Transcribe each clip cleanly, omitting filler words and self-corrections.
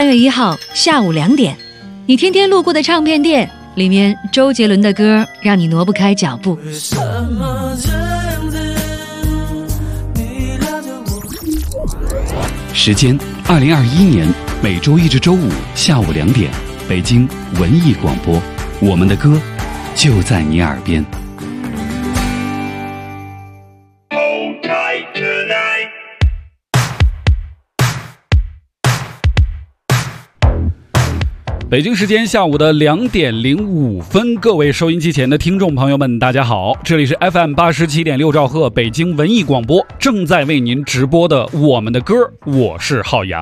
月1号下午2点，你天天路过的唱片店，里面周杰伦的歌让你挪不开脚步。 时间2021年每周一至周五下午2点，北京文艺广播，我们的歌就在你耳边。北京时间下午的2点05分，各位收音机前的听众朋友们，大家好，这里是 FM 87.6兆赫北京文艺广播，正在为您直播的我们的歌，我是浩洋。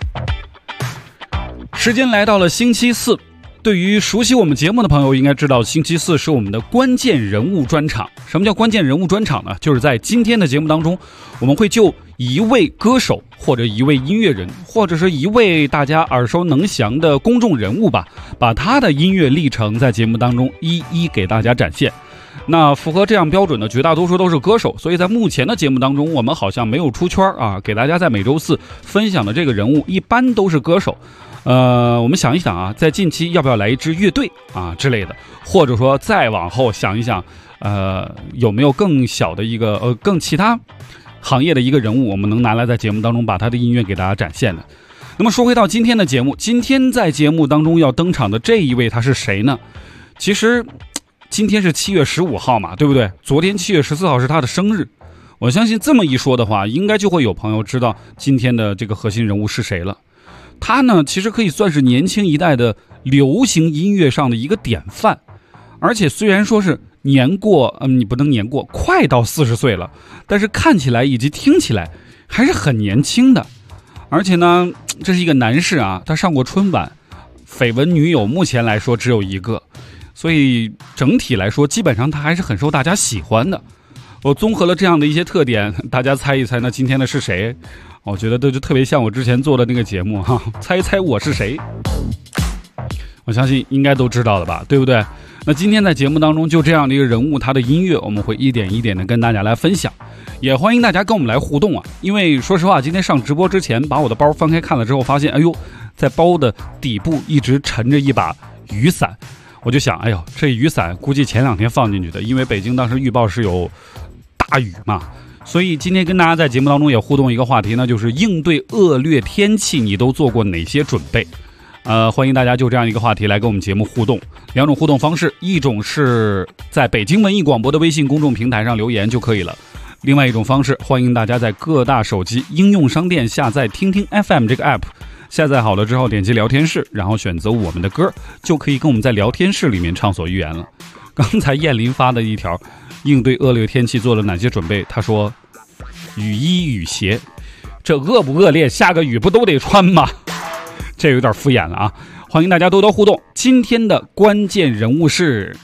时间来到了星期四，对于熟悉我们节目的朋友应该知道，星期四是我们的关键人物专场。什么叫关键人物专场呢？就是在今天的节目当中，我们会就一位歌手或者一位音乐人或者是一位大家耳熟能详的公众人物吧，把他的音乐历程在节目当中一一给大家展现。那符合这样标准的绝大多数都是歌手，所以在目前的节目当中，我们好像没有出圈啊，给大家在每周四分享的这个人物一般都是歌手。我们想一想啊，在近期要不要来一支乐队啊之类的，或者说再往后想一想，有没有更小的一个更其他行业的一个人物，我们能拿来在节目当中把他的音乐给大家展现的。那么说回到今天的节目，今天在节目当中要登场的这一位他是谁呢？其实今天是7月15号嘛，对不对？昨天7月14号是他的生日。我相信这么一说的话，应该就会有朋友知道今天的这个核心人物是谁了。他呢，其实可以算是年轻一代的流行音乐上的一个典范，而且虽然说是你不能年过，快到40岁了，但是看起来以及听起来还是很年轻的。而且呢，这是一个男士啊，他上过春晚，绯闻女友目前来说只有一个，所以整体来说，基本上他还是很受大家喜欢的。我综合了这样的一些特点，大家猜一猜呢，今天的是谁？我觉得这就特别像我之前做的那个节目哈，猜一猜我是谁。我相信应该都知道了吧，对不对？那今天在节目当中就这样的一个人物，他的音乐我们会一点一点的跟大家来分享，也欢迎大家跟我们来互动啊。因为说实话，今天上直播之前把我的包翻开看了之后，发现哎呦，在包的底部一直沉着一把雨伞，我就想，哎呦，这雨伞估计前2天放进去的，因为北京当时预报是有大雨嘛。所以今天跟大家在节目当中也互动一个话题呢，就是应对恶劣天气你都做过哪些准备？欢迎大家就这样一个话题来跟我们节目互动。2种互动方式，一种是在北京文艺广播的微信公众平台上留言就可以了，另外一种方式，欢迎大家在各大手机应用商店下载听听 FM 这个 app， 下载好了之后点击聊天室，然后选择我们的歌，就可以跟我们在聊天室里面畅所欲言了。刚才燕林发的一条应对恶劣天气做了哪些准备，他说雨衣雨鞋，这恶不恶劣，下个雨不都得穿吗？这有点敷衍了啊！欢迎大家多多互动。今天的关键人物是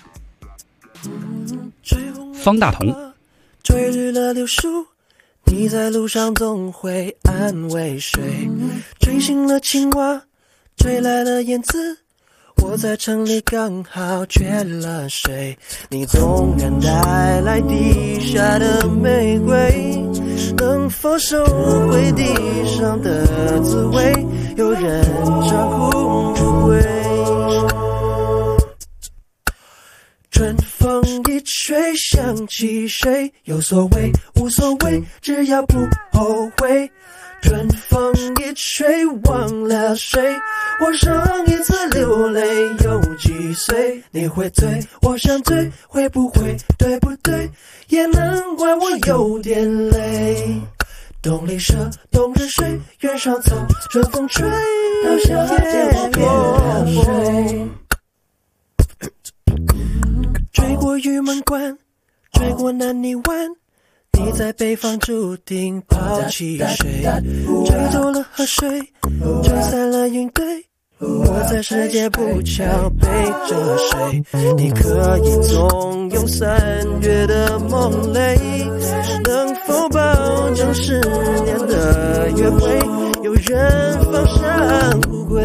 方大同。 追日了柳树，你在路上总会安慰谁？追醒了青蛙，追来了燕子，我在城里刚好缺了水。你纵然带来地下的玫瑰，能否收回地上的滋味？有人照顾不归。春风一吹想起谁，有所谓无所谓，只要不后悔。春风一吹忘了谁，我上一次流泪有几岁？你会醉我想醉，会不会对不对？也难怪我有点累。冬里蛇冬日睡，原上草春风吹到夏天落水。追过玉门关，追过南泥湾，你在北方注定抛弃谁？追走了河水，吹散了云堆，我在世界不巧背着谁？你可以纵用3月的梦泪，能否保证10年的约会有人放上不归？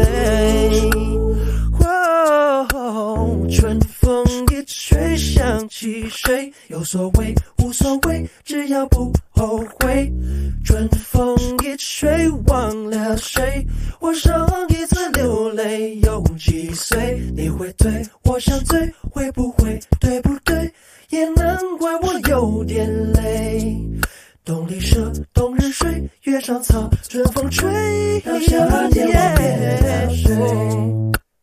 春风一吹想起谁，有所谓无所谓，只要不后悔。春风一吹忘了谁，我上一次醉，我想醉，会不会对不对？也难怪我有点累。冬里舍，冬日睡，月上草，春风吹，到夏天我变睡。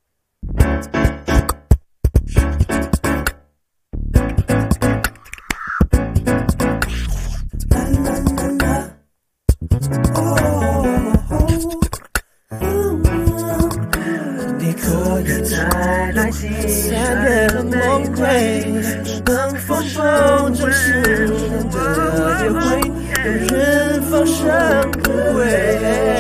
你可以再来袭3月的梦会，能否保证是人的约会，有人放生不归。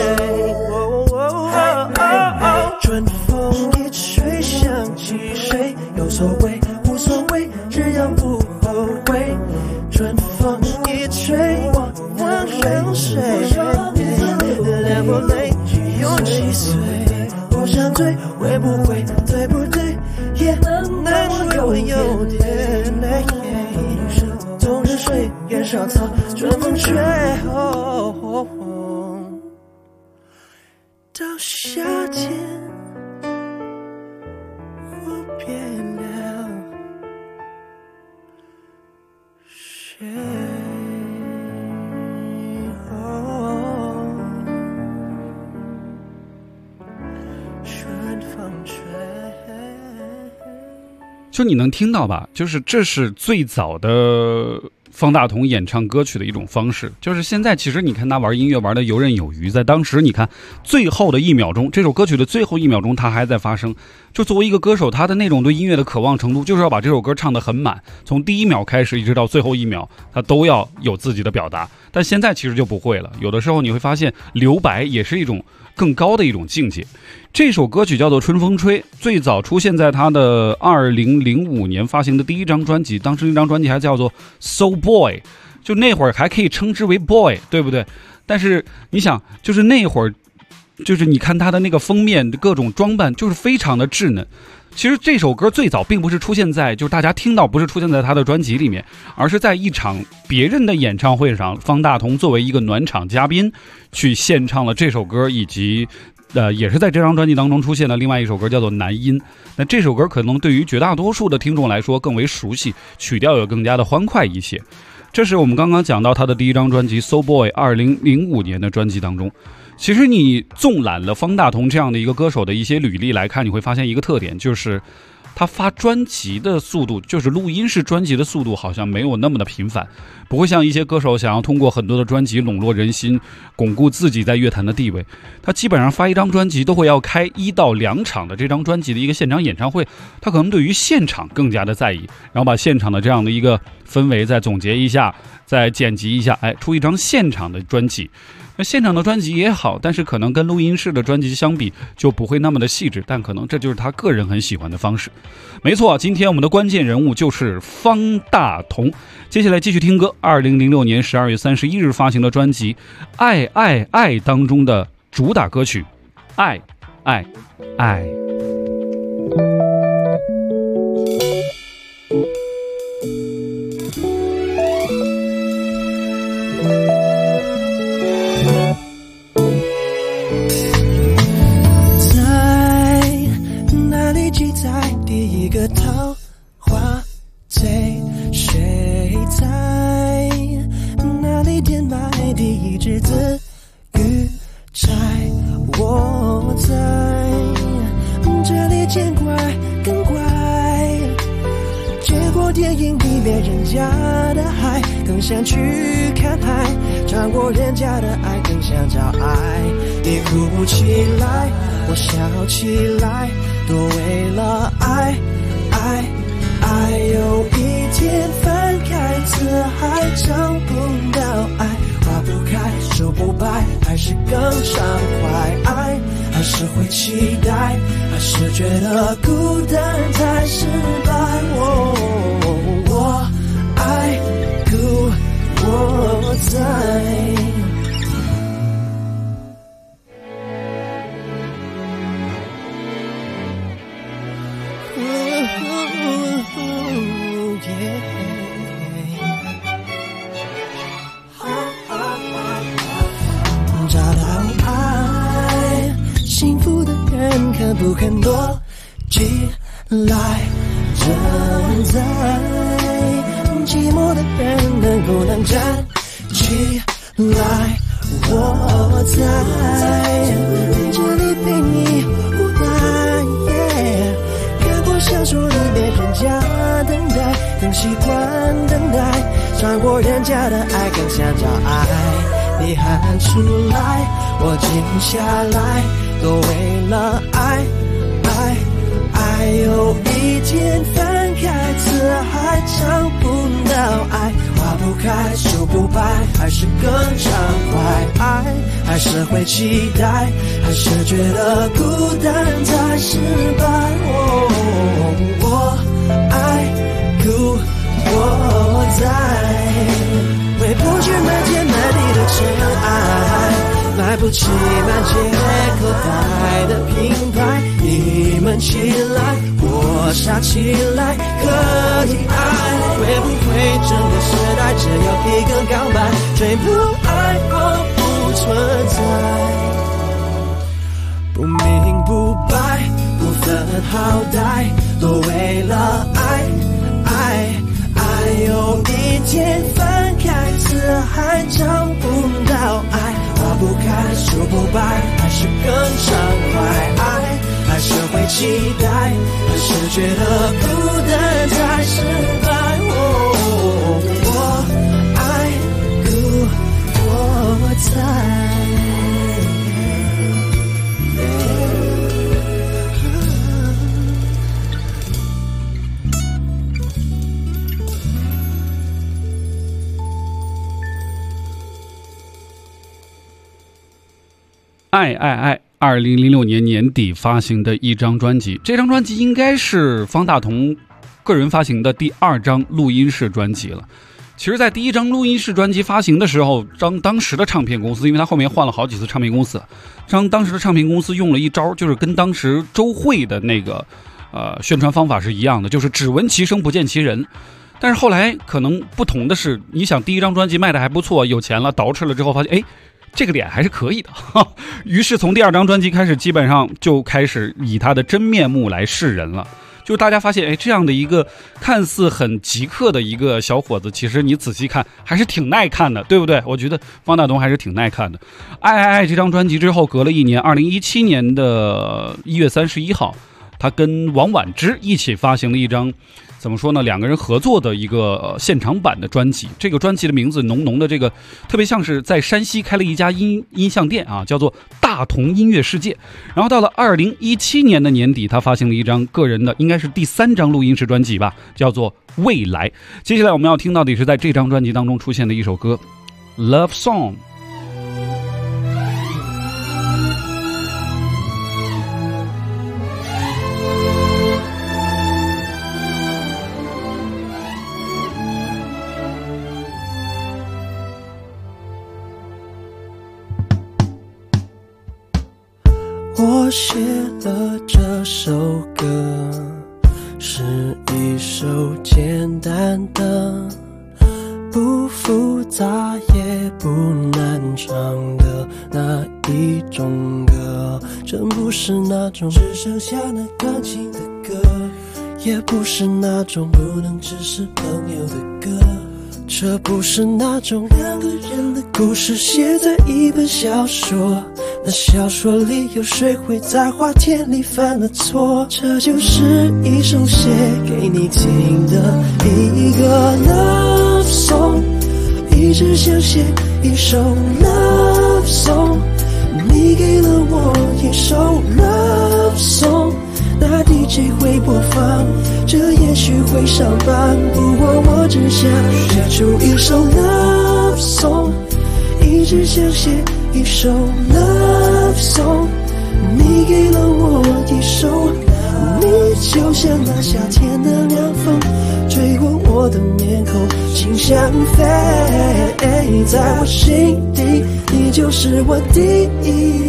春风一吹想起谁，有所谓无所谓，只要不后悔。春风一吹忘了谁，两不泪有几岁，我想醉，会不会对不对？也难怪我有点累。冬日睡，月上草，春风吹，到夏天我变了谁？ 就你能听到吧，就是这是最早的方大同演唱歌曲的一种方式。就是现在其实你看他玩音乐玩的游刃有余，在当时你看最后的1秒钟，这首歌曲的最后1秒钟他还在发声。就作为一个歌手，他的那种对音乐的渴望程度，就是要把这首歌唱得很满，从第1秒开始一直到最后1秒，他都要有自己的表达。但现在其实就不会了，有的时候你会发现留白也是一种更高的一种境界。这首歌曲叫做《春风吹》，最早出现在他的2005年发行的第1张专辑，当时那张专辑还叫做 So Boy， 就那会儿还可以称之为 Boy， 对不对？但是你想，就是那会儿，就是你看他的那个封面各种装扮，就是非常的稚嫩。其实这首歌最早并不是出现在，就是大家听到不是出现在他的专辑里面，而是在一场别人的演唱会上，方大同作为一个暖场嘉宾去献唱了这首歌，以及也是在这张专辑当中出现的另外一首歌叫做《南音》。那这首歌可能对于绝大多数的听众来说更为熟悉，曲调也更加的欢快一些。这是我们刚刚讲到他的第1张专辑 So Boy 2005年的专辑当中。其实你纵览了方大同这样的一个歌手的一些履历来看，你会发现一个特点，就是他发专辑的速度，就是录音室专辑的速度好像没有那么的频繁，不会像一些歌手想要通过很多的专辑笼络人心，巩固自己在乐坛的地位。他基本上发1张专辑都会要开1到2场的这张专辑的一个现场演唱会，他可能对于现场更加的在意，然后把现场的这样的一个氛围再总结一下，再剪辑一下，出一张现场的专辑。那现场的专辑也好，但是可能跟录音室的专辑相比就不会那么的细致，但可能这就是他个人很喜欢的方式。没错，今天我们的关键人物就是方大同。接下来继续听歌，2006年12月31日发行的专辑《爱爱爱》当中的主打歌曲《爱爱爱》。 第一个桃花醉，谁在哪里填埋第一只紫玉钗？我在这里见怪更怪，结果电影里面人家的海更想去看海，尝过人家的爱更想找爱。你哭起来，我笑起来，都为了爱爱爱。有一天翻开字海，找不到爱，花不开手不白，还是更畅快。爱还是会期待，还是觉得孤单太失败。我爱故我在。找到爱，幸福的人肯不肯多几来站在寂寞的人能站起来，我在这里陪你无奈，看过小说里面人家等待，更习惯等待，穿过人家的爱更想找爱，你喊出来，我静下来，都为了爱，爱有一天翻开字还找不到爱，花不开树不白，还是更畅快，爱还是会期待，还是觉得孤单才失败，我爱故我在，回不去满天满地的尘埃，买不起满街口袋的品牌，你们起来，我傻起来，可以爱，会不会整个时代只有一个告白，最不爱我不存在，不明不白，不分好歹，都为了爱，有一天翻开字还找不到爱，花不开树不白，还是更畅快，爱还是会期待，还是觉得孤单才失败，我爱故我在。 爱爱爱，2006年年底发行的一张专辑，这张专辑应该是方大同个人发行的第2张录音室专辑了。其实在第1张录音室专辑发行的时候，当时的唱片公司，因为他后面换了好几次唱片公司，当时的唱片公司用了一招，就是跟当时周慧的那个宣传方法是一样的，就是只闻其声不见其人。但是后来可能不同的是，你想第1张专辑卖的还不错，有钱了，捯饬了之后发现，这个脸还是可以的，于是从第2张专辑开始，基本上就开始以他的真面目来示人了。就大家发现，这样的一个看似很极客的一个小伙子，其实你仔细看还是挺耐看的，对不对？我觉得方大同还是挺耐看的。爱爱爱这张专辑之后，隔了1年，2017年的1月31号，他跟王菀之一起发行了一张，怎么说呢，2个人合作的一个现场版的专辑。这个专辑的名字浓的这个特别像是在山西开了一家音像店啊，叫做大同音乐世界。然后到了2017年的年底，他发行了一张个人的，应该是第3张录音室专辑吧，叫做未来。接下来我们要听到的是在这张专辑当中出现的一首歌 Love Song。 我写了这首歌，是一首简单的，不复杂也不难唱的那一种歌。这不是那种只剩下那感情的歌，也不是那种不能只是朋友的歌。这不是那种2个人的故事写在一本小说，那小说里有谁会在花田里犯了错？这就是一首写给你听的一个 love song， 一直想写一首 love song， 你给了我一首 love song，那 DJ 会播放，这也许会上榜，不过我只想写出一首 love song， 一直想写一首 love song， 你给了我一首，你就像那夏天的凉风，吹过我的面孔，心像飞，在我心底，你就是我第一，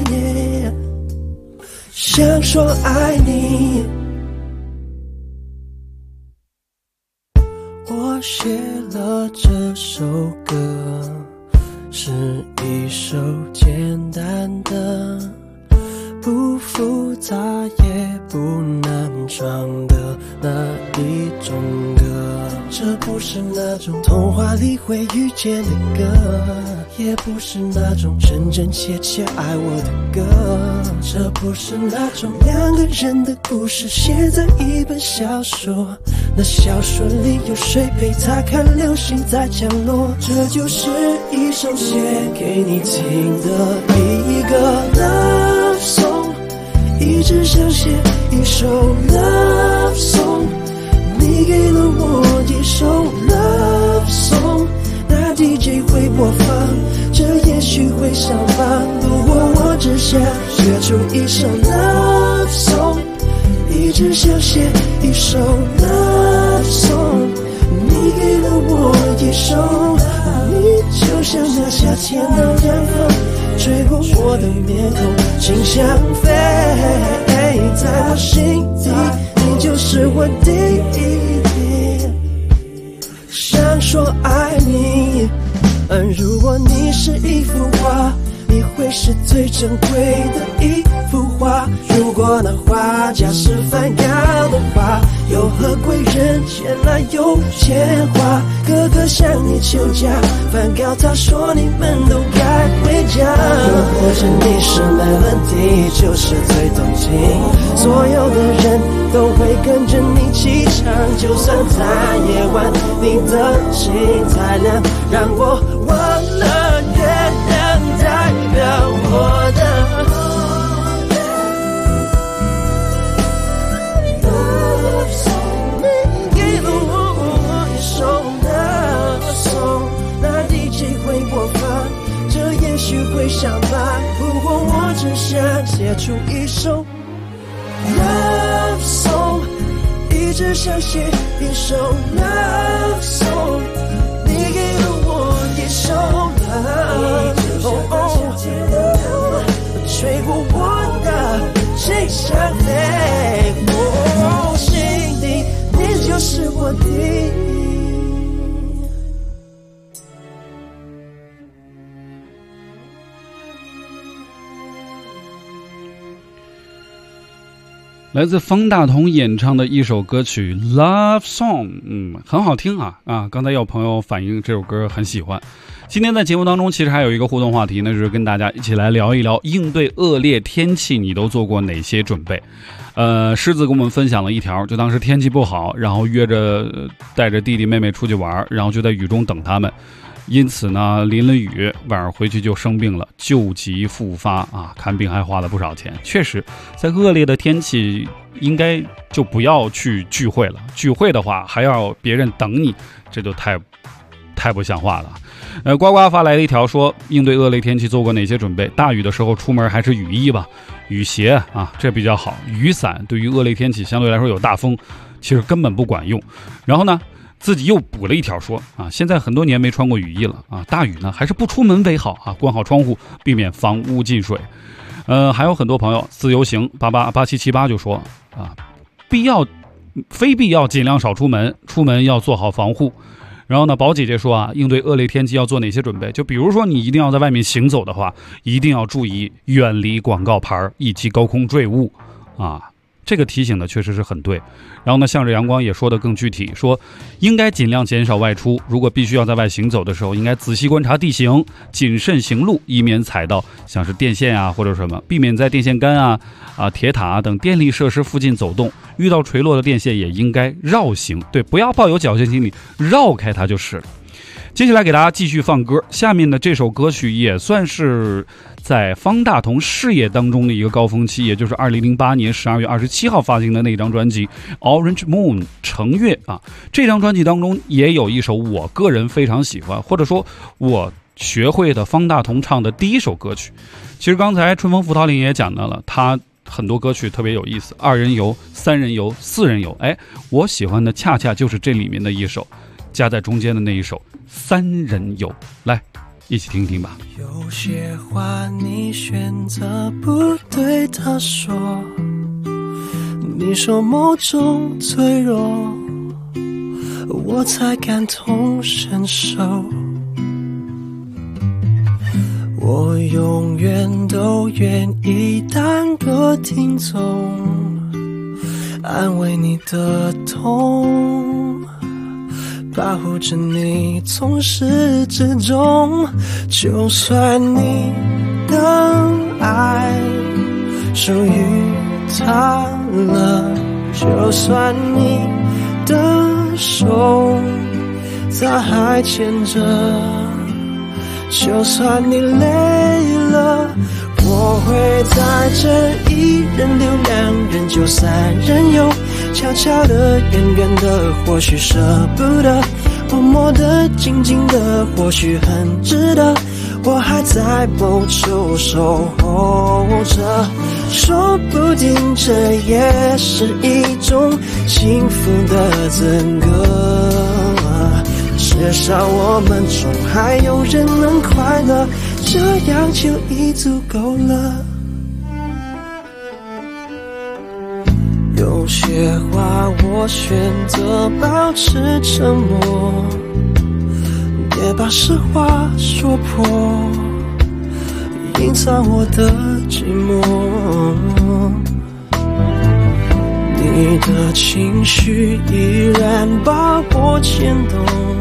想说爱你。我写了这首歌，是一首简单的，不复杂也不难唱的那一种歌，这不是那种童话里会遇见的歌，也不是那种真真切切爱我的歌，这不是那种两个人的故事写在一本小说，那小说里有谁陪他看流星在降落，这就是一首写给你听的一个 love song， 一直想写一首 love song， 你给了我一首 love song， 那 DJ 会播放，这也许会上榜，不过我只想写出一首 love song， 一直想写一首 love song， 你给了我一首，你就像那夏天的凉风，吹过我的面孔，心像飞，在我心底你就是我第一，想说爱你，如果你是一幅画，你会是最珍贵的一幅画，如果那画家是梵高的话，有何贵人前来有钱花，哥哥向你求嫁，梵高他说你们都该回家，又或者你是melody就是最动听，所有的人都会跟着你起唱，就算在夜晚你的心太亮，让我忘了月亮代表我的会上吧，不过我只想写出一首 love song， 一直想写一首 love song， 你给了我一首 love， 吹过我的心像飞，我心底你就是我的。 来自方大同演唱的一首歌曲 Love Song， 很好听啊！刚才有朋友反映这首歌很喜欢。今天在节目当中其实还有一个互动话题呢，就是跟大家一起来聊一聊应对恶劣天气你都做过哪些准备。狮子跟我们分享了一条，就当时天气不好，然后约着带着弟弟妹妹出去玩，然后就在雨中等他们，因此呢淋了雨，晚上回去就生病了，旧疾复发啊！看病还花了不少钱。确实在恶劣的天气应该就不要去聚会了，聚会的话还要别人等你，这就太不像话了。呱呱发来了一条说，应对恶劣天气做过哪些准备？大雨的时候出门还是雨衣吧，雨鞋啊，这比较好。雨伞对于恶劣天气相对来说有大风其实根本不管用。然后呢自己又补了一条说现在很多年没穿过雨衣了大雨呢还是不出门为好关好窗户，避免房屋进水。还有很多朋友自由行888778就说非必要尽量少出门，出门要做好防护。然后呢宝姐姐说应对恶劣天气要做哪些准备？就比如说你一定要在外面行走的话，一定要注意远离广告牌以及高空坠物这个提醒的确实是很对。然后呢向着阳光也说得更具体，说应该尽量减少外出，如果必须要在外行走的时候，应该仔细观察地形，谨慎行路，以免踩到像是电线或者什么，避免在电线杆铁塔等电力设施附近走动，遇到垂落的电线也应该绕行，对，不要抱有侥幸心理，绕开它就是了。接下来给大家继续放歌，下面的这首歌曲也算是在方大同事业当中的一个高峰期，也就是2008年12月27号发行的那张专辑 Orange Moon 橙月这张专辑当中也有一首我个人非常喜欢，或者说我学会的方大同唱的第一首歌曲。其实刚才春风拂桃林也讲到了，他很多歌曲特别有意思，2人游、3人游、4人游，我喜欢的恰恰就是这里面的一首，加在中间的那一首3人游，来一起听听吧。 有些话你选择不对他说，你说某种脆弱，我才感同身受。我永远都愿意当个听众， 安慰你的痛，保护着你从始至终。就算你的爱属于他了，就算你的手他还牵着，就算你累了，我会在这一人留两人就三人游，悄悄的远远的或许舍不得，默默的静静的或许很值得，我还在某处守候着，说不定这也是一种幸福的资格，至少我们中还有人能快乐，这样就已足够了。有些话我选择保持沉默，别把实话说破，隐藏我的寂寞。你的情绪依然把我牵动，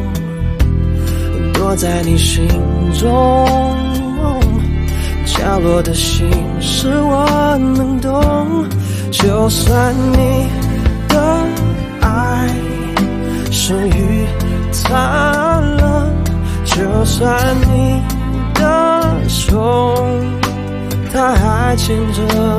躲在你心中，角落的心事我能懂。就算你的爱属于他了，就算你的手他还牵着，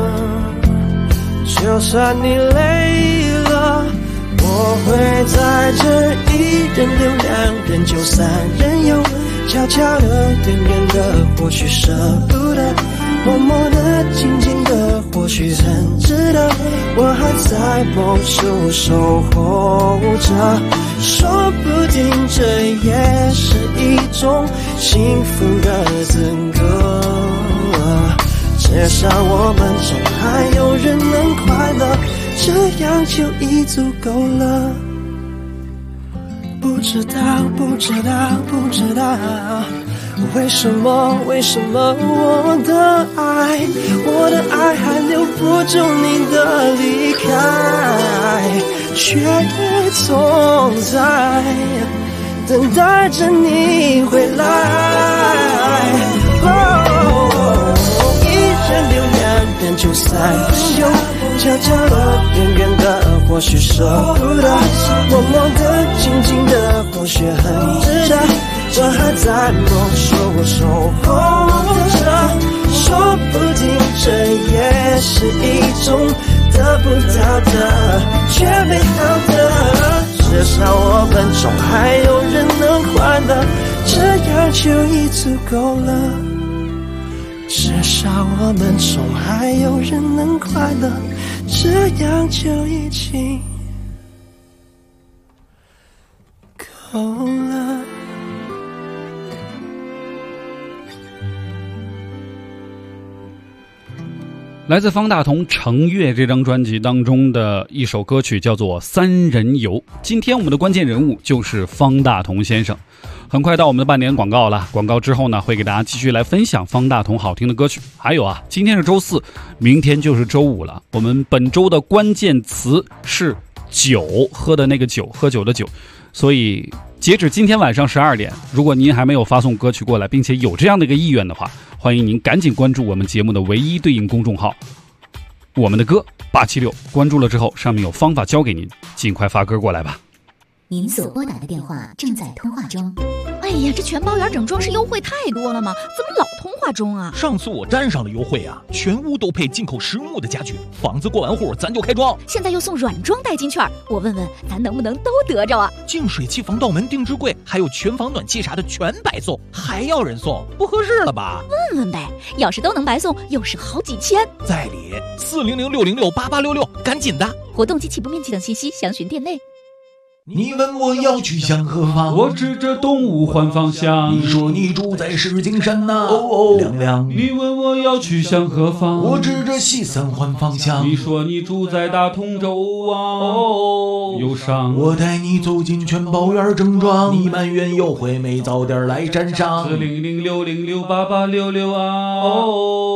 就算你累了，我会在这一人留两人就三人游，悄悄的远远的或许舍不得，默默的静静的或许很值得，我还在某处守候着，说不定这也是一种幸福的资格，至少我们中还有人能快乐，这样就已足够了。不知道为什么我的爱还留不住你的离开，却总在等待着你回来。一人留两人就三人游，悄悄的远远的或许舍不得，默默的静静的或许很值得，我还在某处守候着，说不定这也是一种得不到的却美好的，至少我们中还有人能快乐，这样就已足够了，至少我们中还有人能快乐，这样就已经够了。 来自方大同《橙月》这张专辑当中的一首歌曲叫做《三人游》。今天我们的关键人物就是方大同先生。很快到我们的半点广告了，广告之后呢，会给大家继续来分享方大同好听的歌曲。还有啊，今天是周四，明天就是周五了。我们本周的关键词是酒，喝的那个酒，喝酒的酒。所以截止今天晚上12点，如果您还没有发送歌曲过来，并且有这样的一个意愿的话，欢迎您赶紧关注我们节目的唯一对应公众号我们的歌876，关注了之后上面有方法教给您，尽快发歌过来吧。 您所拨打的电话正在通话中。 哎呀，这全包圆整装饰优惠太多了吗？怎么老通话中啊？ 上次我沾上了优惠啊，全屋都配进口实木的家具，房子过完户咱就开装。 现在又送软装代金券，我问问咱能不能都得着啊？ 净水器、防盗门、定制柜，还有全房暖气啥的全白送，还要人送，不合适了吧？ 问问呗，要是都能白送，又省好几千。 在理400-606-8866，赶紧的！ 活动及起步面积等信息详询店内。 你问我要去向何方， 我指着东吴换方向。 你说你住在石景山呐，亮亮。 你问我要去向何方， 我指着西三环方向。 你说你住在大同州啊，忧伤。 我带你走进全包园正装，你埋怨优惠没早点来沾上。 400-606-8866啊，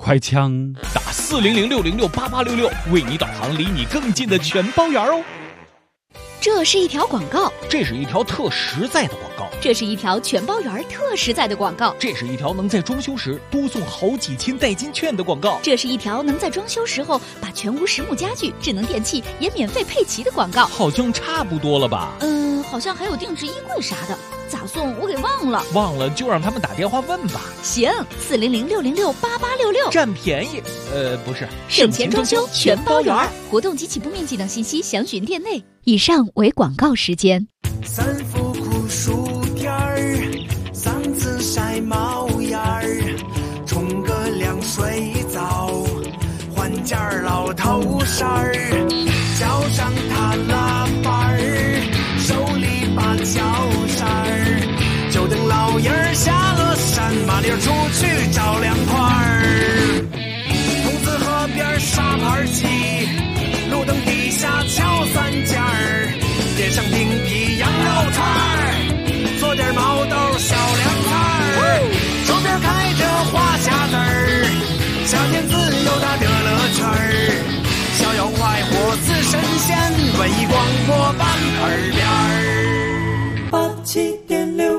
快枪打400-606-8866，为你导航离你更近的全包圆哦。 这是一条广告， 这是一条特实在的广告， 这是一条全包圆特实在的广告， 这是一条能在装修时多送好几千代金券的广告， 这是一条能在装修时候把全屋实木家具、智能电器也免费配齐的广告。 好像差不多了吧？ 好像还有定制衣柜啥的，咋送我给忘了。 忘了就让他们打电话问吧。 行，400-606-8866， 占便宜。不是， 省钱装修全包圆，活动及起步面积等信息详询店内。以上为广告时间。 三伏酷暑天儿，嗓子晒冒烟儿，冲个凉水澡，换件老头衫儿，脚上踏喇叭儿，手里把脚扇儿，就等老爷儿下了山，麻溜出去找凉快儿。桐子河边沙盘棋，路灯底下敲三尖儿，点上冰皮羊肉串儿，做点毛豆小凉菜儿，周边开着花匣子儿，夏天自由的乐乐圈儿，逍遥快活似神仙，文艺广播伴耳边儿。87.6，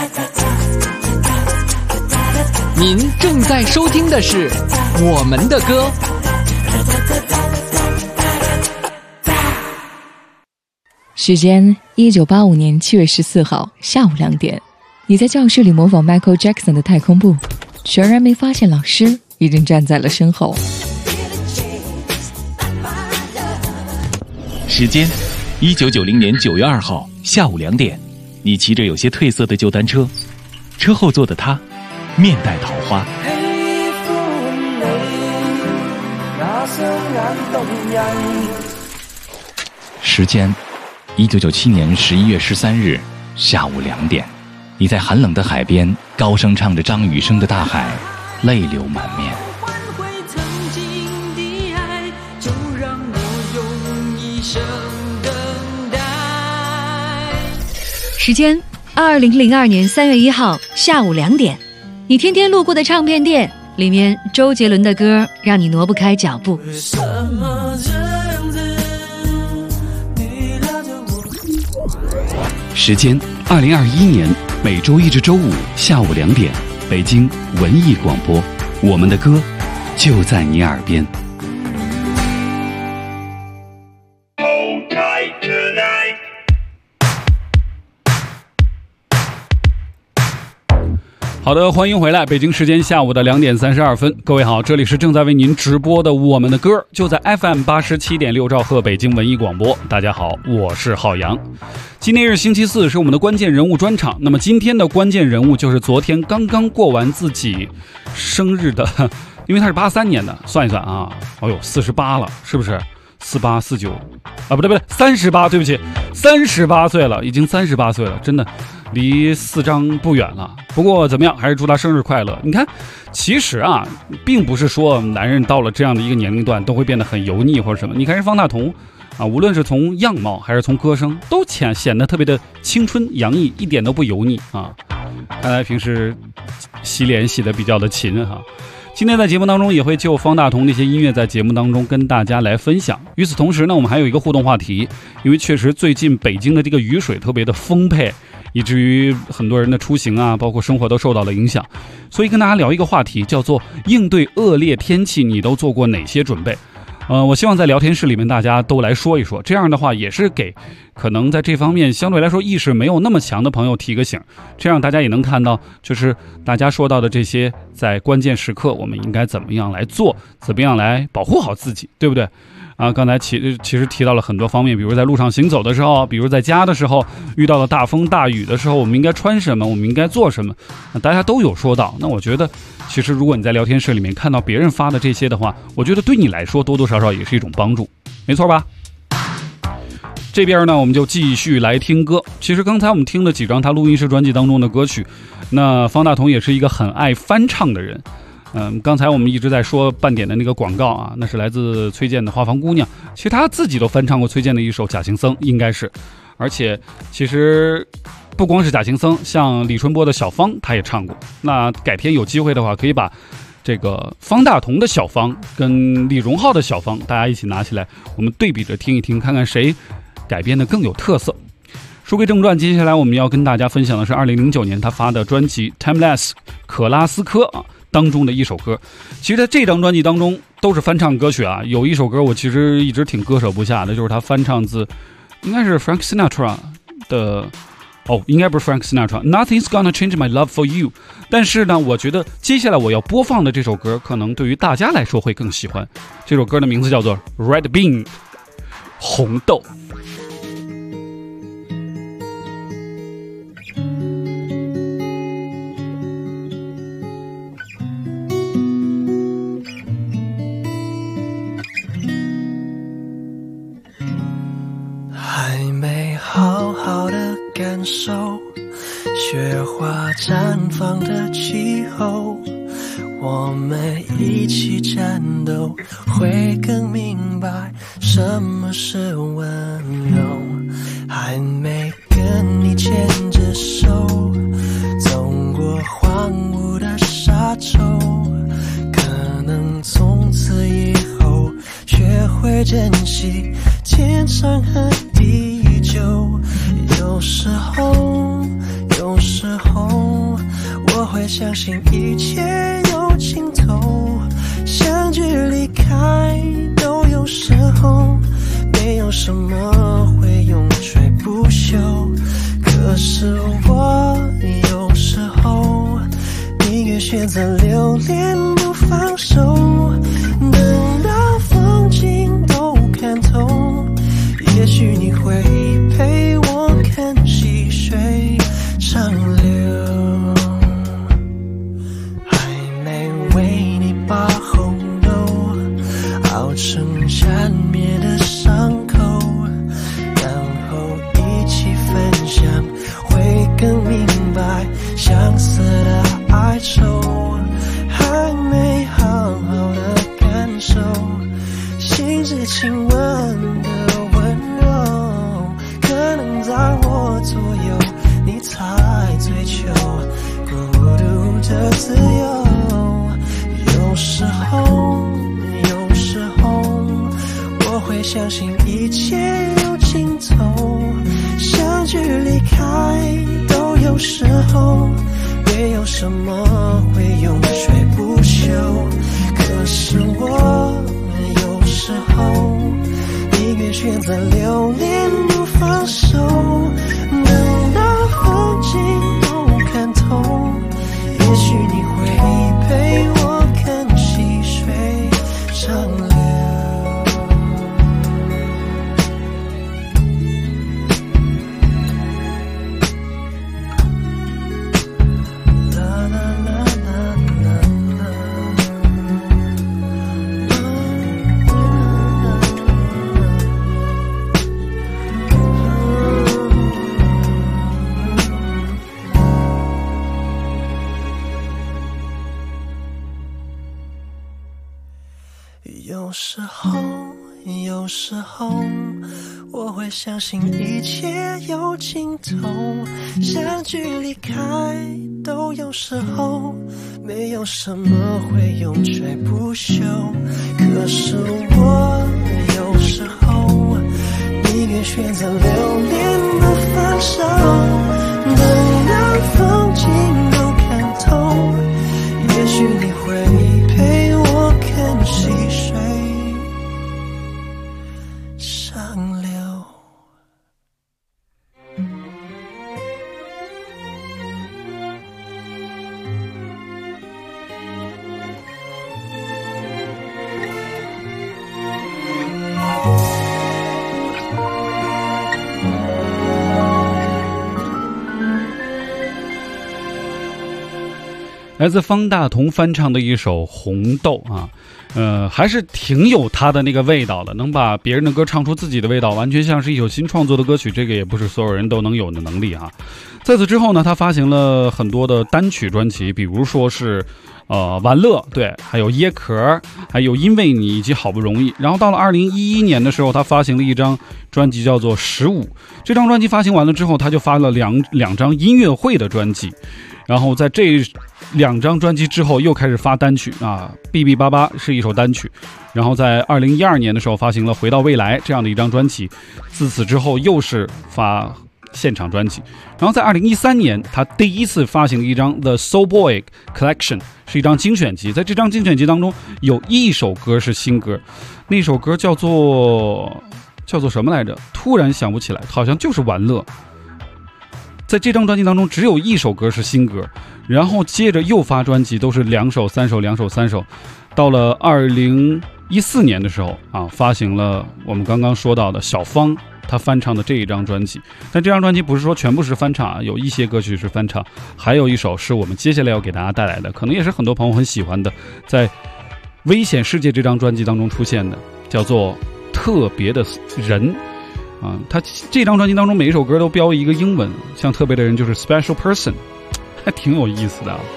您正在收听的是我们的歌。 时间1985年7月14号下午2点，你在教室里模仿 Michael Jackson 的太空步，全然没发现老师已经站在了身后。 时间1990年9月2号下午2点，你骑着有些褪色的旧单车，车后座的他面带桃花。时间1997年11月13日下午2点，你在寒冷的海边高声唱着张雨生的《大海》，泪流满面。 时间2002年3月1号下午2点，你天天路过的唱片店，里面周杰伦的歌让你挪不开脚步。 时间2021年每周一至周五下午2点，北京文艺广播，我们的歌就在你耳边。好的，欢迎回来，北京时间下午的2点32分，各位好，这里是正在为您直播的我们的歌，就在 FM 87.6兆赫北京文艺广播。大家好，我是浩洋。今天是星期四，是我们的关键人物专场。那么今天的关键人物就是昨天刚刚过完自己生日的，因为他是83年的，算一算啊，哦呦，48了，是不是？48、49啊，不对，38，对不起，38岁了，已经38岁了，真的离4张不远了。不过怎么样，还是祝他生日快乐。你看，其实啊，并不是说男人到了这样的一个年龄段都会变得很油腻或者什么。你看人方大同啊，无论是从样貌还是从歌声，都显得特别的青春洋溢，一点都不油腻啊。看来平时洗脸洗得比较的勤哈。今天在节目当中也会就方大同那些音乐在节目当中跟大家来分享。与此同时呢，我们还有一个互动话题，因为确实最近北京的这个雨水特别的丰沛，以至于很多人的出行啊，包括生活都受到了影响，所以跟大家聊一个话题，叫做应对恶劣天气你都做过哪些准备。我希望在聊天室里面大家都来说一说，这样的话也是给可能在这方面相对来说意识没有那么强的朋友提个醒，这样大家也能看到，就是大家说到的这些在关键时刻我们应该怎么样来做，怎么样来保护好自己，对不对？啊，刚才其实提到了很多方面，比如在路上行走的时候，比如在家的时候，遇到了大风大雨的时候，我们应该穿什么，我们应该做什么，大家都有说到。那我觉得其实如果你在聊天室里面看到别人发的这些的话，我觉得对你来说多多少少也是一种帮助，没错吧？这边呢，我们就继续来听歌。其实刚才我们听了几张他录音室专辑当中的歌曲，那方大同也是一个很爱翻唱的人。刚才我们一直在说半点的那个广告啊，那是来自崔健的《花房姑娘》，其实他自己都翻唱过崔健的一首《假行僧》，应该是。而且其实不光是假行僧，像李春波的《小芳》他也唱过。那改天有机会的话，可以把这个方大同的小方跟李荣浩的小方，大家一起拿起来，我们对比着听一听，看看谁改编的更有特色。书归正传，接下来我们要跟大家分享的是2009年他发的专辑 Timeless 可拉斯科当中的一首歌。其实在这张专辑当中都是翻唱歌曲啊，有一首歌我其实一直挺割舍不下的，就是他翻唱自应该是 Frank Sinatra 的应该不是 Frank Sinatra Nothing's Gonna Change My Love For You。 但是呢，我觉得接下来我要播放的这首歌可能对于大家来说会更喜欢。这首歌的名字叫做 Red Bean 红豆。 还没好好的感受雪花绽放的气候，我们一起战斗，会更明白什么是温柔。还没跟你牵着手走过荒芜的沙洲，可能从此以后学会珍惜天长和地久。有时候我会相信一切有尽头，相聚离开都有时候，没有什么会永垂不朽。可是我有时候宁愿选择留恋不放手，等到风景都看透，也许你会陪我看细水长流。还没为你把红豆熬成缠绵的伤口，然后一起分享，会更明白相似的哀愁。还没好好的感受心之亲吻的温柔，可能在我左右你才追求孤独的自由。有时候我会相信一切有尽头，相聚离开都有时候，没有什么会永垂不朽。可是我有时候宁愿选择留恋不放手，等到风景都看透，也许你会陪我看细水长流。有时候我会相信一切有尽头，相聚离开都有时候，没有什么会永垂不朽。可是我有时候宁愿选择留恋不放手，等到风景都看透，也许你会陪我看细水长流。 来自方大同翻唱的一首《红豆》啊，还是挺有他的那个味道的，能把别人的歌唱出自己的味道，完全像是一首新创作的歌曲，这个也不是所有人都能有的能力啊。在此之后呢，他发行了很多的单曲专辑，比如说是玩乐，对，还有椰壳，还有因为你以及好不容易。然后到了2011年的时候，他发行了一张专辑叫做15。这张专辑发行完了之后，他就发了两张音乐会的专辑。 然后在这2张专辑之后又开始发单曲啊，哔哔叭叭是一首单曲，然后在2012年的时候发行了《回到未来》这样的一张专辑，自此之后又是发现场专辑。然后在2013年他第一次发行了一张 The Soul Boy Collection， 是一张精选集，在这张精选集当中有一首歌是新歌，那首歌叫做什么来着，突然想不起来，好像就是玩乐。在这张专辑当中只有一首歌是新歌，然后接着又发专辑，都是2首3首2首3首，到了2014年的时候啊，发行了我们刚刚说到的小芳他翻唱的这一张专辑。但这张专辑不是说全部是翻唱，有一些歌曲是翻唱，还有一首是我们接下来要给大家带来的，可能也是很多朋友很喜欢的，在危险世界这张专辑当中出现的，叫做特别的人啊。他这张专辑当中每一首歌都标一个英文，像特别的人就是 special person， 还挺有意思的啊。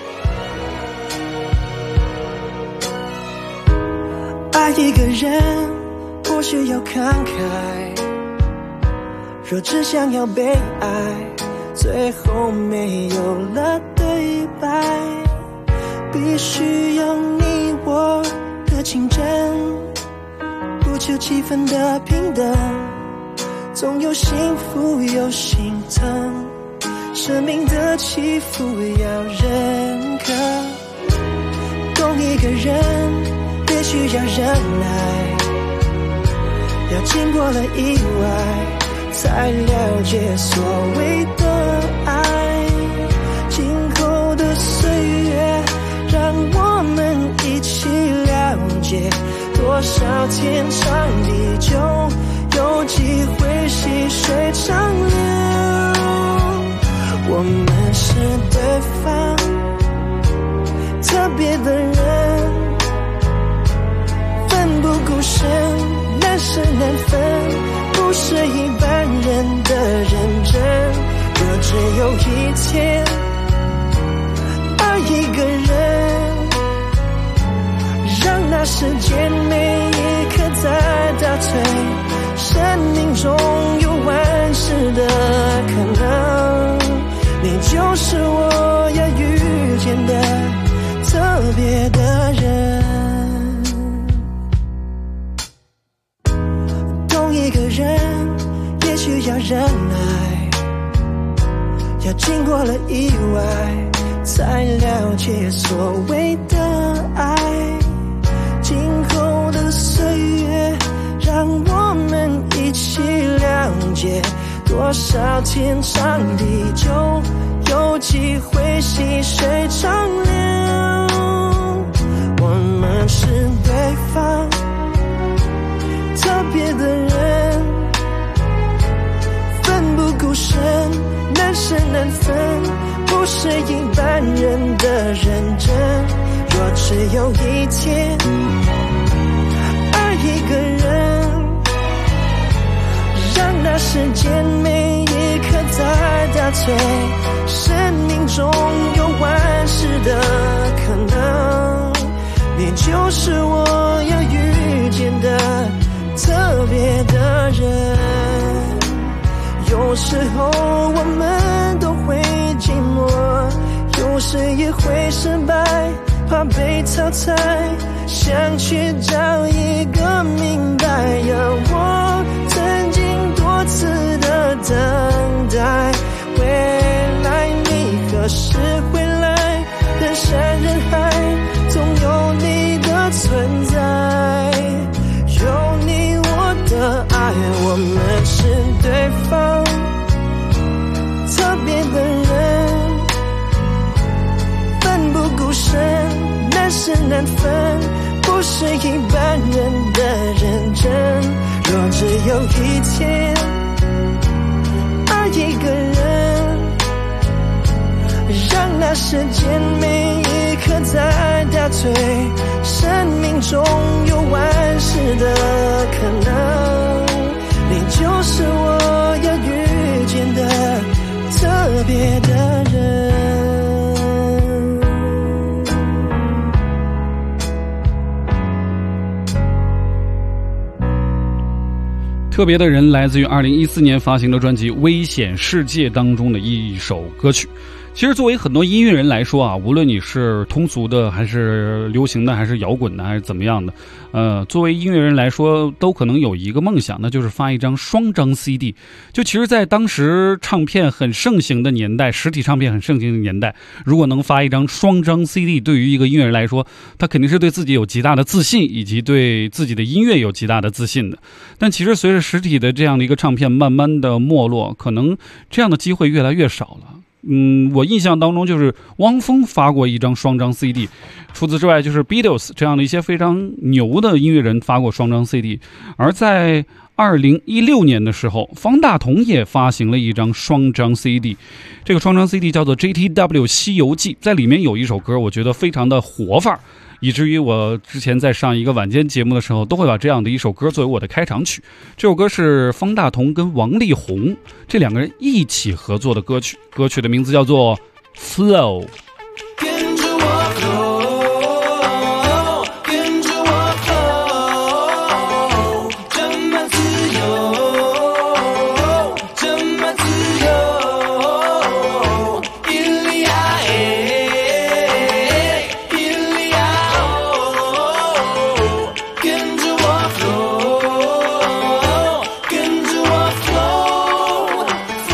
爱一个人不需要慷慨，若只想要被爱，最后没有了对白，必须有你我的竞争，不求气氛的平等，总有幸福有心疼，生命的起伏要认可，懂一个人也需要忍耐，要经过了意外才了解所谓的爱，今后的岁月让我们一起了解，多少天长地久，有机会细水长流，我们是对方特别的人，奋不顾身，难舍难分，不是一般人的认真。若只有一天爱一个人，让那时间每一刻在倒退，生命中有万事的可能，你就是我要遇见的特别的人。懂一个人也需要忍耐，要经过了意外才了解所谓的爱，今后的岁月让我们一起了解，多少天长地久，有机会细水长流，我们是对方特别的人，奋不顾身，难舍难分，不是一般人的认真。若只有一天爱一个人，让那时间每一刻在倒退，生命中有万事的可能，你就是我要遇见的特别的人。有时候我们都会寂寞，有时也会失败，怕被淘汰，想去找一个明白。我曾经多次的等待，未来你何时回来？人山人海，总有你的存在，有你我的爱，我们是对方特别的人，奋不顾身，难舍难分，不是一般人的认真。若只有一天爱一个人，让那时间每一刻在倒退，生命中有万事的可能，你就是我要遇见的特别的人。 特别的人来自于2014年发行的专辑《危险世界》当中的一首歌曲。 其实作为很多音乐人来说啊，无论你是通俗的还是流行的还是摇滚的还是怎么样的，作为音乐人来说都可能有一个梦想，那就是发一张双张 CD。 就其实在当时唱片很盛行的年代，实体唱片很盛行的年代，如果能发一张双张 CD， 对于一个音乐人来说，他肯定是对自己有极大的自信，以及对自己的音乐有极大的自信的。但其实随着实体的这样的一个唱片慢慢的没落，可能这样的机会越来越少了。我印象当中就是汪峰发过一张双张 CD， 除此之外就是 Beatles 这样的一些非常牛的音乐人发过双张 CD。 而在2016年的时候，方大同也发行了一张双张 CD， 这个双张 CD 叫做 GTW 西游记，在里面有一首歌我觉得非常的活范儿，以至于我之前在上一个晚间节目的时候都会把这样的一首歌作为我的开场曲。这首歌是方大同跟王力宏这两个人一起合作的歌曲，歌曲的名字叫做 Flow。 跟着我 flow， 跟着我 flow， 这么自由，这么自由，伊利亚伊利亚跟着我 flow， 跟着我 flow，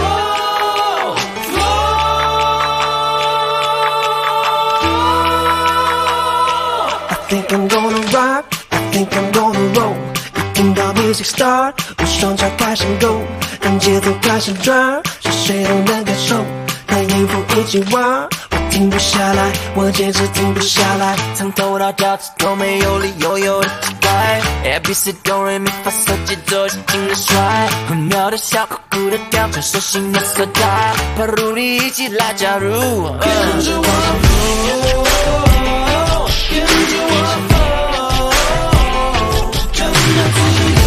I think I'm gonna rock, I think I'm gonna roll。 一听到 music start， 我双脚开始 go， 让节奏开始转，是谁都能感受，那音符一起玩，我停不下来，我简直停不下来，从头到脚趾都没有理由有的期待。 ABC 哆来咪发嗦节奏是进了帅，混妙的笑，酷酷的调，传说新的色彩，帕鲁里一起来加入，跟着我 flow， 跟着我 flow， 这么自由，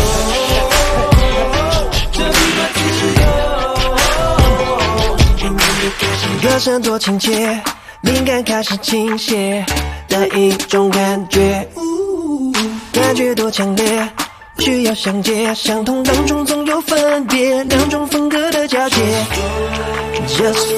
这么自由，歌声多亲切，灵感开始倾泻，那一种感觉，感觉多强烈，需要相接，相同当中总有分别，两种风格的交界 ，Just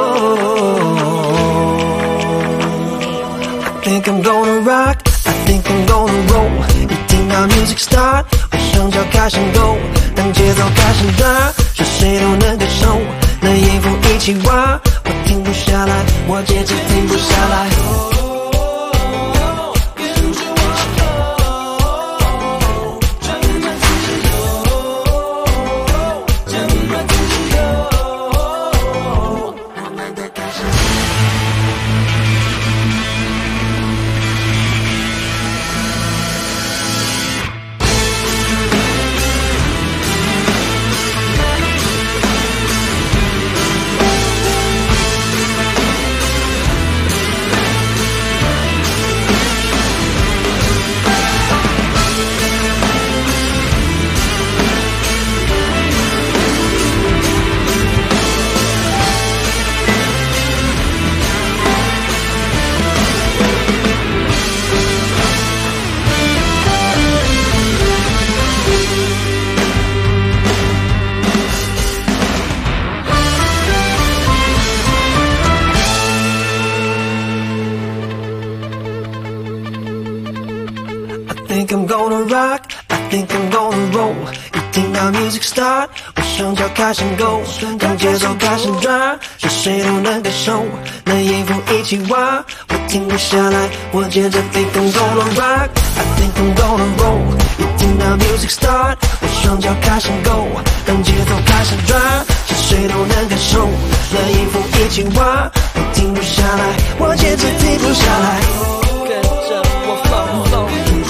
flow。I think I'm gonna rock, I think I'm gonna roll。 一听到 music start， 我双脚开始 go， 当节奏开始转，是谁都能感受，那音符一起玩，我停不下来，我简直停不下来。I think I'm gonna rock, I think I'm gonna roll。 一听到 music start， 我双脚开始 go， 当节奏开始转，是谁都能感受，那音符一起玩，我停不下来，我接着 think I'm gonna rock， I think I'm gonna roll。 一听到 music start， 我双脚开始 go， 当节奏开始转，是谁都能感受，那音符一起玩，我停不下来，我接着停不下来，跟着我 flow flow。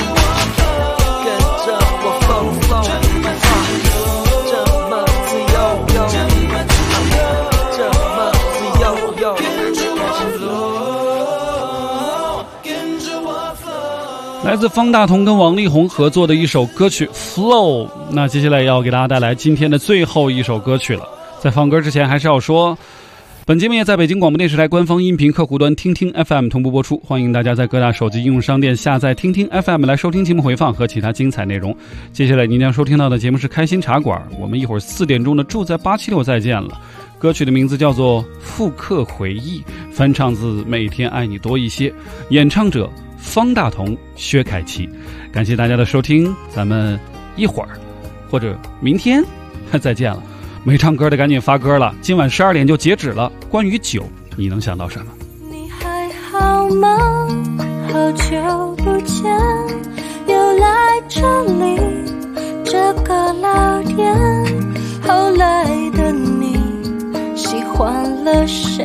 来自方大同跟王力宏合作的一首歌曲 Flow。 那接下来要给大家带来今天的最后一首歌曲了。在放歌之前还是要说， 本节目也在北京广播电视台官方音频客户端听听 FM 同步播出，欢迎大家在各大手机应用商店下载听听 FM 来收听节目回放和其他精彩内容。接下来您将收听到的节目是开心茶馆，我们一会儿4点钟的住在876再见了。歌曲的名字叫做《复刻回忆》，翻唱自每天爱你多一些，演唱者方大同、薛凯琪。感谢大家的收听，咱们一会儿或者明天再见了。没唱歌的赶紧发歌了，今晚12点就截止了。关于酒，你能想到什么？ 你还好吗？好久不见，又来这里这个老店，后来的你喜欢了谁？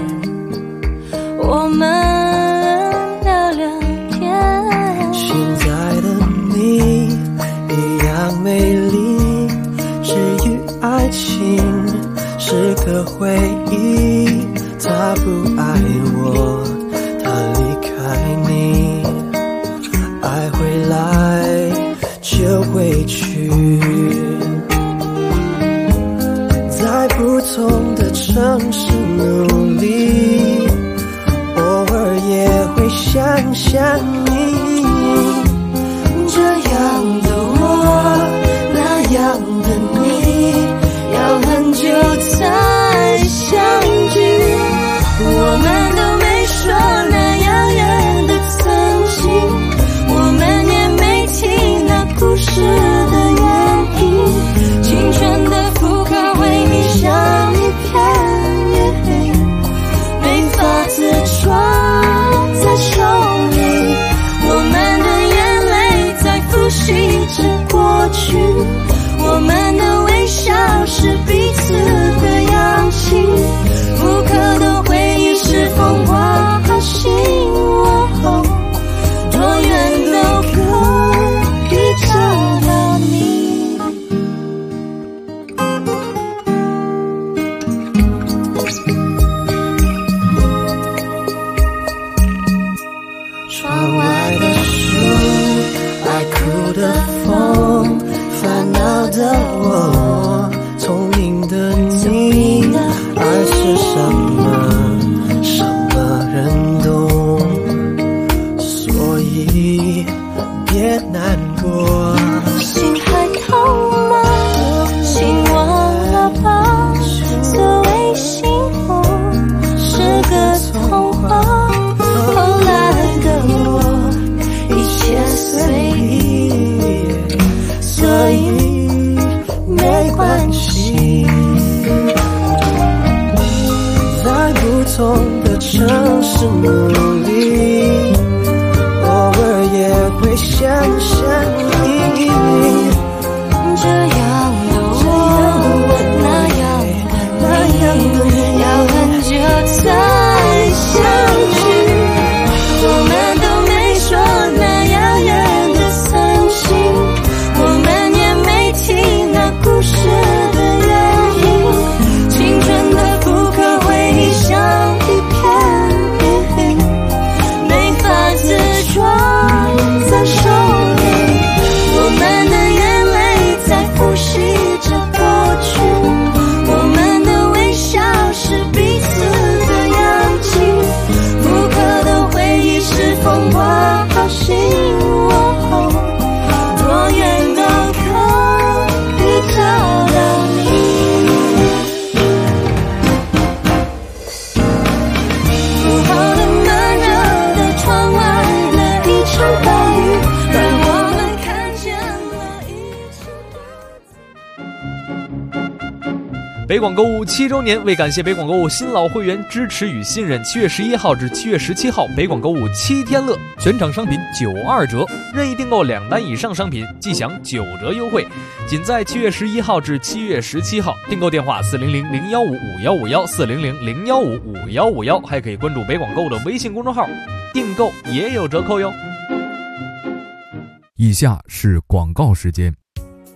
我们聊聊天。 现在的你一样美丽，至于爱情是个回忆，他不爱我，他离开你，爱回来就回去，在不同的城市努力，偶尔也会想想你，这样的我，那样的你，要很久才相聚，我们都没说那遥远的曾经，我们也没提那故事的原因，青春的复刻回忆像一片没法子抓在手里，我们的眼泪在复习着过去，我们的微笑是彼此的氧气，复刻的回忆是风花好心，多远都可以找到你。窗外的树，爱哭的风，烦恼的我，聪明的你，爱是什么，什么人懂，所以别难过。 心还痛吗？请忘了吧，所谓幸福是个童话，后来的我一切随意，所以没关系，在不同的城市努力，偶尔也会想想你，这样的我，那样的你，要很久才相聚，我们都没说那遥远的曾经，我们也没提那故事的原因，青春的复刻回忆像一片没法子抓在手里，我们的眼泪在复习着过去，我们的微笑是彼此的氧气，复刻的回忆是风花好心，多远都可以找到你。午后的闷热的窗外的一场暴雨，让我们看见了一切。 北广购物7周年，为感谢北广购物新老会员支持与信任，7月11号至7月17号，北广购物7天乐，全场商品92折，任意订购2单以上商品即享9折优惠，仅在7月11号至7月17号。订购电话400-015-5151，400-015-5151，还可以关注北广购物的微信公众号，订购也有折扣哟。 以下是广告时间。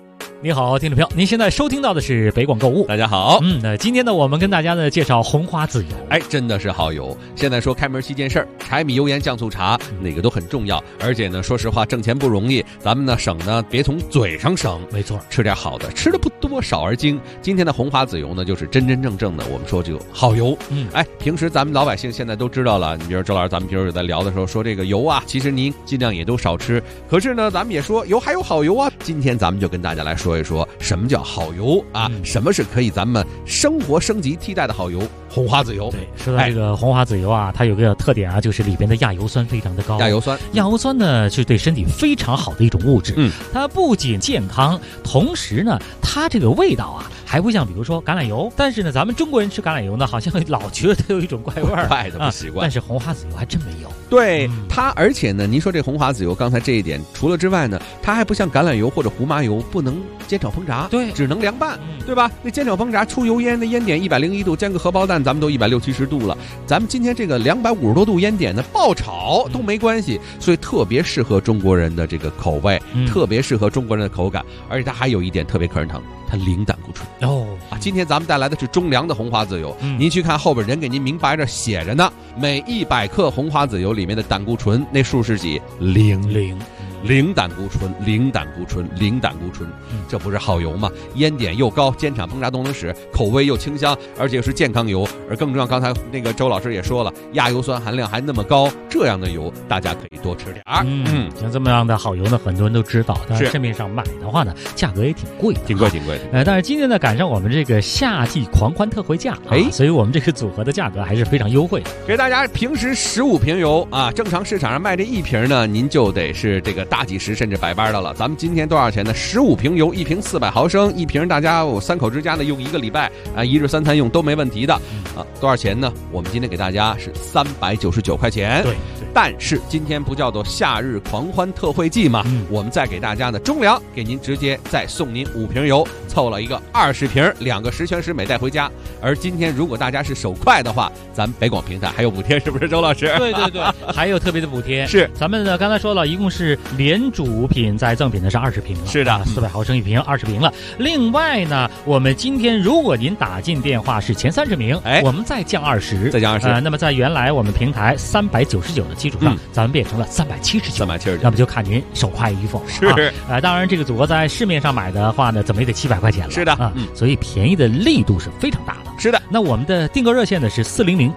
你好，听众朋友，您现在收听到的是北广购物。 大家好， 那今天呢，我们跟大家呢介绍红花籽油。 哎，真的是好油。现在说开门7件事儿，柴米油盐酱醋茶，哪个都很重要。而且呢，说实话，挣钱不容易，咱们呢省呢，别从嘴上省。 没错， 吃点好的，吃的不多，少而精。今天的红花籽油呢，就是真真正正的，我们说这个好油。哎，平时咱们老百姓现在都知道了，你比如周老师，咱们平时有在聊的时候说这个油啊，其实您尽量也都少吃。可是呢，咱们也说油还有好油啊。今天咱们就跟大家来说一说什么叫好油啊？什么是可以咱们生活升级替代的好油？红花籽油。 对，说到这个红花籽油啊，它有个特点啊，就是里边的亚油酸非常的高。 亚油酸呢是对身体非常好的一种物质。它不仅健康，同时呢，它这个味道啊，还不像比如说橄榄油。但是呢，咱们中国人吃橄榄油呢，好像老觉得它有一种怪味儿， 怪的不习惯。 但是红花籽油还真没有。 对它，而且呢，您说这红花籽油，刚才这一点除了之外呢，它还不像橄榄油或者胡麻油不能煎炒烹炸， 对， 只能凉拌，对吧？那煎炒烹炸出油烟，那烟点101度，煎个荷包蛋，咱们都160-170度了。咱们今天这个250多度烟点呢，爆炒都没关系，所以特别适合中国人的这个口味，特别适合中国人的口感。而且它还有一点特别可人疼，它零胆固醇今天咱们带来的是中粮的红花籽油，您去看后边人给您明白着写着呢，每100克红花籽油里面的胆固醇那数是几？零胆固醇，零胆固醇，零胆固醇，这不是好油吗？烟点又高，煎炒烹炸都能使，口味又清香，而且是健康油。而更重要，刚才那个周老师也说了，亚油酸含量还那么高，这样的油大家可以多吃点儿。 像这么样的好油呢，很多人都知道，但是市面上买的话呢，价格也挺贵的， 挺贵的。 但是今天呢，赶上我们这个夏季狂欢特惠价，所以我们这个组合的价格还是非常优惠的。 给大家平时15瓶油啊，正常市场上卖这1瓶呢，您就得是这个大几十甚至100八的了。咱们今天多少钱呢？15瓶油，1瓶400毫升，1瓶大家3口之家呢用1个礼拜啊，1日3餐用都没问题的啊。多少钱呢？我们今天给大家是399块钱。 对。 但是今天不叫做夏日狂欢特惠季吗？我们再给大家呢中粮，给您直接再送您5瓶油，凑了一个20瓶，2个十全十美带回家。而今天如果大家是手快的话，咱们北广平台还有补贴，是不是周老师？ 对，还有特别的补贴。 是， 咱们呢刚才说了，一共是连主品再赠品的是20瓶了。 是的 ，400毫升1瓶，20瓶了。另外呢，我们今天如果您打进电话是前30名，我们再降20，那么在原来我们平台399的基础上，咱们变成了379，那么就看您手快与否了。 是当然这个组合在市面上买的话呢，怎么也得700块钱了。 是的所以便宜的力度是非常大的。 是的， 那我们的订购热线呢是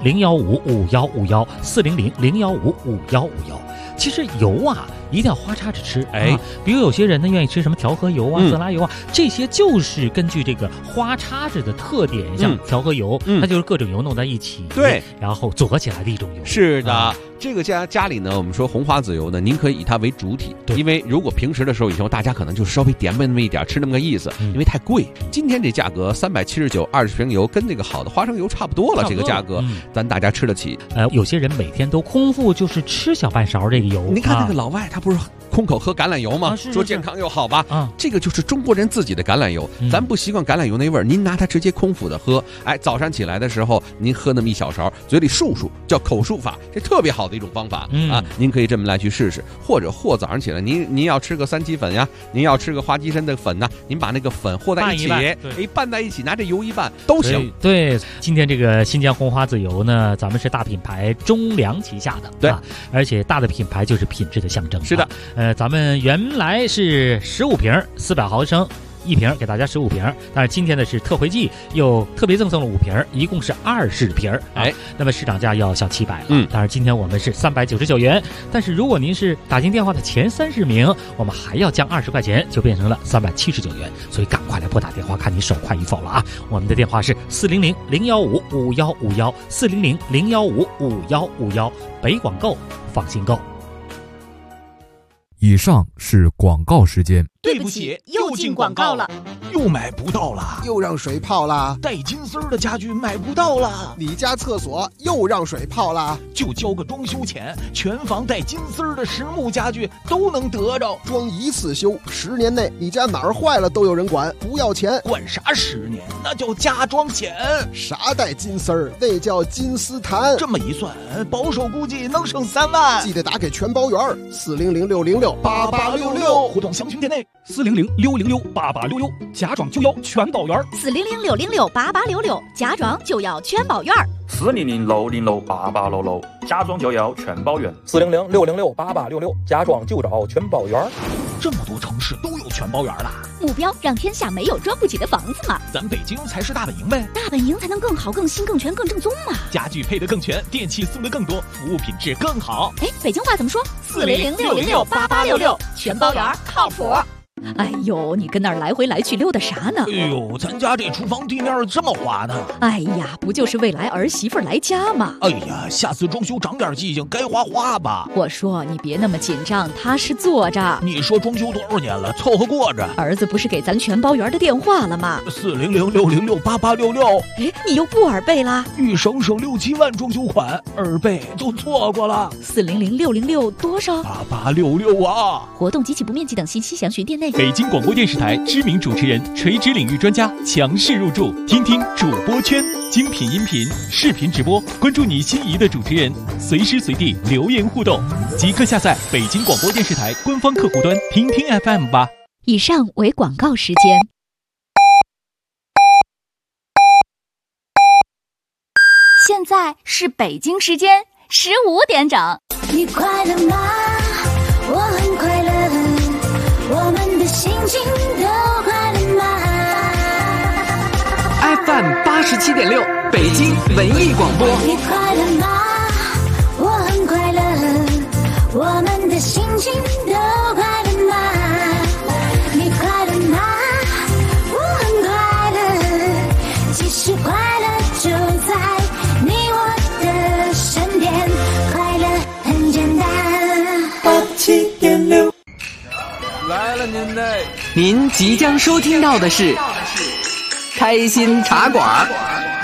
400-015-5151，400-015-5151。其实油啊，一定要花叉着吃。比如有些人呢愿意吃什么调和油啊、色拉油啊，这些就是根据这个花叉子的特点，像调和油，它就是各种油弄在一起， 对， 然后组合起来的一种油。 是的。这个家里呢，我们说红花籽油呢，您可以以它为主体，因为如果平时的时候以后大家可能就是稍微点那么一点，吃那么个意思，因为太贵。今天这价格379，20瓶油跟那个好的花生油差不多了，这个价格咱大家吃得起。 有些人每天都空腹就是吃小半勺这个油。 您看那个老外，他不是空口喝橄榄油吗？说健康又好吧？这个就是中国人自己的橄榄油，咱不习惯橄榄油那味儿，您拿它直接空腹的喝，早上起来的时候您喝那么1小勺，嘴里漱漱，叫口述法，这特别好的一种方法啊！您可以这么来去试试，或早上起来您要吃个3七粉呀，您要吃个花旗参的粉呐，您把那个粉和在一起，拌在一起，拿这油一拌都行。 对，今天这个新疆红花籽油呢，咱们是大品牌中粮旗下的， 对， 而且大的品牌就是品质的象征。 是的， 咱们原来是15瓶400毫升1瓶，给大家15瓶，但是今天呢是特惠季，又特别赠送了5瓶，一共是20瓶。那么市场价要小700了。当然今天我们是399元，但是如果您是打进电话的前30名，我们还要降20块钱，就变成了379元。所以赶快来拨打电话，看你手快与否了啊！我们的电话是400-015-5151，400-015-5151，北广购，放心购。 以上是广告时间。 对不起，又进广告了， 又买不到了， 又让水泡了， 带金丝儿的家具买不到了， 你家厕所又让水泡了， 就交个装修钱，全房带金丝儿的实木家具都能得着， 装一次修，10年内你家哪儿坏了都有人管，不要钱。 管啥10年？那叫加装险。 啥带金丝儿？那叫金丝檀。 这么一算，保守估计能省3万。 记得打给全包圆，400-606-8866， 互动详询店内。 400-606-8866，家装就要全包圆。 400-606-8866，家装就要全包圆。 400-606-8866，家装就要全包圆。 400-606-8866，家装就找全包圆。 这么多城市都有全包圆了， 目标让天下没有装不起的房子嘛。 咱北京才是大本营呗， 大本营才能更好、更新、更全、更正宗嘛。 家具配得更全，电器送得更多，服务品质更好。 哎，北京话怎么说？400-606-8866，全包圆靠谱。哎呦，你跟那儿来回来去溜达啥呢？ 哎呦，咱家这厨房地面这么滑呢。 哎呀，不就是未来儿媳妇来家吗？ 哎呀，下次装修长点记性，该花吧。 我说你别那么紧张，踏实坐着。 你说装修多少年了，凑合过着。 儿子不是给咱全包圆的电话了吗 ？400-606-8866。 哎，你又不耳背啦？ 一省6-7万装修款，耳背就错过了。 400-606多少 ？8866啊！ 活动及其不面积等信息详询店内。 北京广播电视台知名主持人、垂直领域专家强势入驻，听听主播圈，精品音频、视频直播，关注你心仪的主持人，随时随地留言互动，即刻下载北京广播电视台官方客户端听听 FM 吧。 以上为广告时间。 现在是北京时间15点整。 你快乐吗？我很快乐。我们的心情都快乐吗 ？FM 87.6，北京文艺广播。 你快乐吗？我很快乐。我们的心情都快乐吗？你快乐吗？我很快乐。其实快乐就在你我的身边，快乐很简单。87.6。 来了您嘞！ 您即将收听到的是开心茶馆。